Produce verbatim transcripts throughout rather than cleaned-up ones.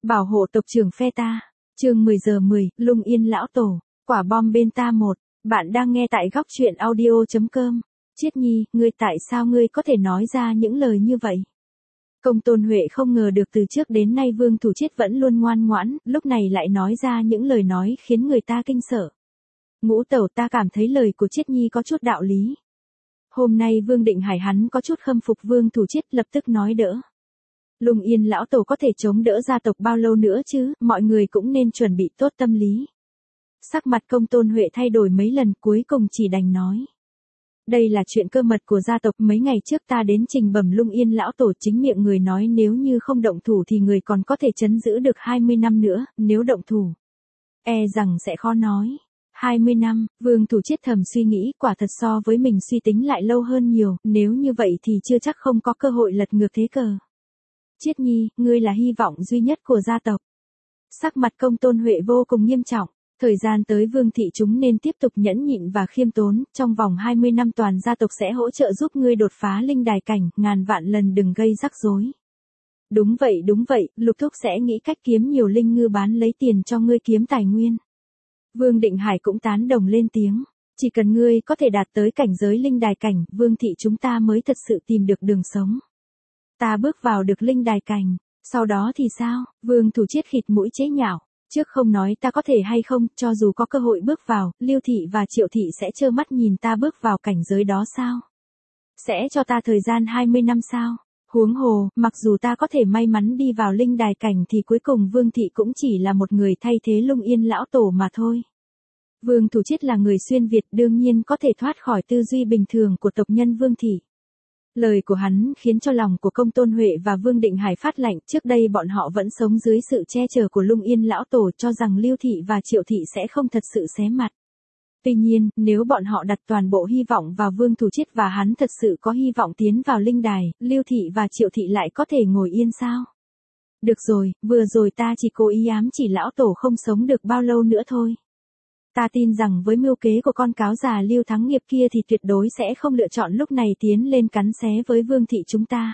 Bảo hộ tộc trưởng phe ta. Chương mười giờ mười, Lung Yên lão tổ, quả bom bên ta một. Bạn đang nghe tại góc truyện audio chấm com. Chiết Nhi, ngươi tại sao ngươi có thể nói ra những lời như vậy? Công Tôn Huệ không ngờ được từ trước đến nay Vương Thủ Chiết vẫn luôn ngoan ngoãn, lúc này lại nói ra những lời nói khiến người ta kinh sợ. Ngũ tẩu, ta cảm thấy lời của Chiết Nhi có chút đạo lý. Hôm nay Vương Định Hải hắn có chút khâm phục Vương Thủ Chiết, lập tức nói đỡ. Lung Yên lão tổ có thể chống đỡ gia tộc bao lâu nữa chứ, mọi người cũng nên chuẩn bị tốt tâm lý. Sắc mặt Công Tôn Huệ thay đổi mấy lần, cuối cùng chỉ đành nói. Đây là chuyện cơ mật của gia tộc, mấy ngày trước ta đến trình bẩm Lung Yên lão tổ, chính miệng người nói nếu như không động thủ thì người còn có thể trấn giữ được hai mươi năm nữa, nếu động thủ, e rằng sẽ khó nói. hai mươi năm, Vương Thủ Chiết thầm suy nghĩ, quả thật so với mình suy tính lại lâu hơn nhiều, nếu như vậy thì chưa chắc không có cơ hội lật ngược thế cờ. Chiết Nhi, ngươi là hy vọng duy nhất của gia tộc. Sắc mặt Công Tôn Huệ vô cùng nghiêm trọng, thời gian tới Vương thị chúng nên tiếp tục nhẫn nhịn và khiêm tốn, trong vòng hai mươi năm toàn gia tộc sẽ hỗ trợ giúp ngươi đột phá linh đài cảnh, ngàn vạn lần đừng gây rắc rối. Đúng vậy đúng vậy, Lục Thúc sẽ nghĩ cách kiếm nhiều linh ngư bán lấy tiền cho ngươi kiếm tài nguyên. Vương Định Hải cũng tán đồng lên tiếng, chỉ cần ngươi có thể đạt tới cảnh giới linh đài cảnh, Vương thị chúng ta mới thật sự tìm được đường sống. Ta bước vào được linh đài cảnh, sau đó thì sao? Vương Thủ Chiết khịt mũi chế nhạo, trước không nói ta có thể hay không, cho dù có cơ hội bước vào, Lưu thị và Triệu thị sẽ trơ mắt nhìn ta bước vào cảnh giới đó sao? Sẽ cho ta thời gian hai mươi năm sao? Huống hồ, mặc dù ta có thể may mắn đi vào linh đài cảnh thì cuối cùng Vương thị cũng chỉ là một người thay thế Lung Yên lão tổ mà thôi. Vương Thủ Chiết là người xuyên Việt, đương nhiên có thể thoát khỏi tư duy bình thường của tộc nhân Vương thị. Lời của hắn khiến cho lòng của Công Tôn Huệ và Vương Định Hải phát lạnh, trước đây bọn họ vẫn sống dưới sự che chở của Lung Yên lão tổ, cho rằng Lưu thị và Triệu thị sẽ không thật sự xé mặt. Tuy nhiên, nếu bọn họ đặt toàn bộ hy vọng vào Vương Thủ Chiết và hắn thật sự có hy vọng tiến vào linh đài, Lưu thị và Triệu thị lại có thể ngồi yên sao? Được rồi, vừa rồi ta chỉ cố ý ám chỉ lão tổ không sống được bao lâu nữa thôi. Ta tin rằng với mưu kế của con cáo già Lưu Thắng Nghiệp kia thì tuyệt đối sẽ không lựa chọn lúc này tiến lên cắn xé với Vương thị chúng ta.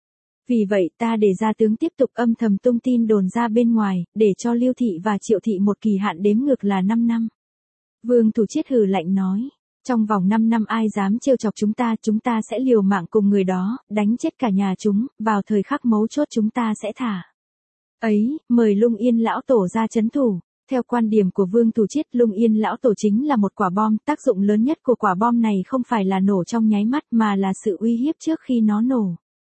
Vì vậy ta để gia tướng tiếp tục âm thầm tung tin đồn ra bên ngoài, để cho Lưu thị và Triệu thị một kỳ hạn đếm ngược là năm năm. Vương Thủ Chiết hừ lạnh nói, trong vòng năm năm ai dám trêu chọc chúng ta, chúng ta sẽ liều mạng cùng người đó, đánh chết cả nhà chúng, vào thời khắc mấu chốt chúng ta sẽ thả. Ấy, mời Lung Yên lão tổ ra trấn thủ. Theo quan điểm của Vương Thủ Chiết, Lung Yên lão tổ chính là một quả bom, tác dụng lớn nhất của quả bom này không phải là nổ trong nháy mắt mà là sự uy hiếp trước khi nó nổ.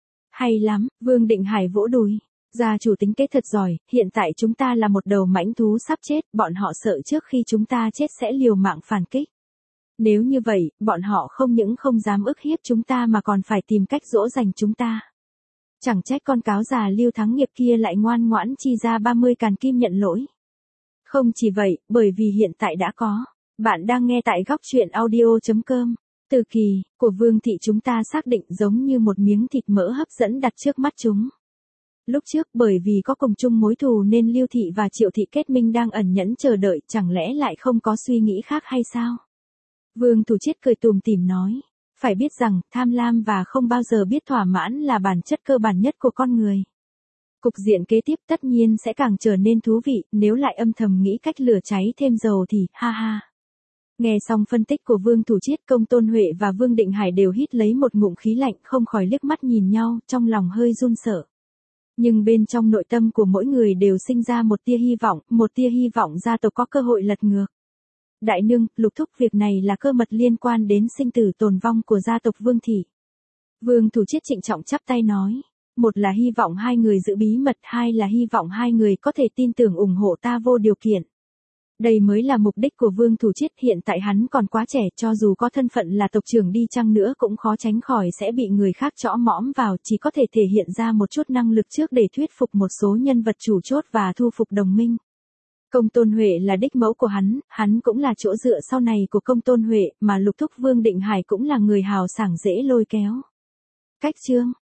Hay lắm, Vương Định Hải vỗ đùi. Gia chủ tính kế thật giỏi, hiện tại chúng ta là một đầu mãnh thú sắp chết, bọn họ sợ trước khi chúng ta chết sẽ liều mạng phản kích. Nếu như vậy, bọn họ không những không dám ức hiếp chúng ta mà còn phải tìm cách dỗ dành chúng ta. Chẳng trách con cáo già Lưu Thắng Nghiệp kia lại ngoan ngoãn chi ra ba mươi càn kim nhận lỗi. Không chỉ vậy, bởi vì hiện tại đã có. Bạn đang nghe tại góc truyện audio chấm com. Từ kỳ của Vương thị chúng ta xác định giống như một miếng thịt mỡ hấp dẫn đặt trước mắt chúng. Lúc trước bởi vì có cùng chung mối thù nên Lưu thị và Triệu thị kết minh đang ẩn nhẫn chờ đợi, chẳng lẽ lại không có suy nghĩ khác hay sao? Vương Thủ Chiết cười tủm tỉm nói, phải biết rằng tham lam và không bao giờ biết thỏa mãn là bản chất cơ bản nhất của con người. Cục diện kế tiếp tất nhiên sẽ càng trở nên thú vị, nếu lại âm thầm nghĩ cách lửa cháy thêm dầu thì, ha ha. Nghe xong phân tích của Vương Thủ Chiết, Công Tôn Huệ và Vương Định Hải đều hít lấy một ngụm khí lạnh, không khỏi liếc mắt nhìn nhau, trong lòng hơi run sợ. Nhưng bên trong nội tâm của mỗi người đều sinh ra một tia hy vọng, một tia hy vọng gia tộc có cơ hội lật ngược. Đại nương, Lục Thúc, việc này là cơ mật liên quan đến sinh tử tồn vong của gia tộc Vương thị. Vương Thủ Chiết trịnh trọng chắp tay nói. Một là hy vọng hai người giữ bí mật, hai là hy vọng hai người có thể tin tưởng ủng hộ ta vô điều kiện. Đây mới là mục đích của Vương Thủ Chiết, hiện tại hắn còn quá trẻ, cho dù có thân phận là tộc trưởng đi chăng nữa cũng khó tránh khỏi sẽ bị người khác chõ mõm vào, chỉ có thể thể hiện ra một chút năng lực trước để thuyết phục một số nhân vật chủ chốt và thu phục đồng minh. Công Tôn Huệ là đích mẫu của hắn, hắn cũng là chỗ dựa sau này của Công Tôn Huệ, mà Lục Thúc Vương Định Hải cũng là người hào sảng dễ lôi kéo. Cách chương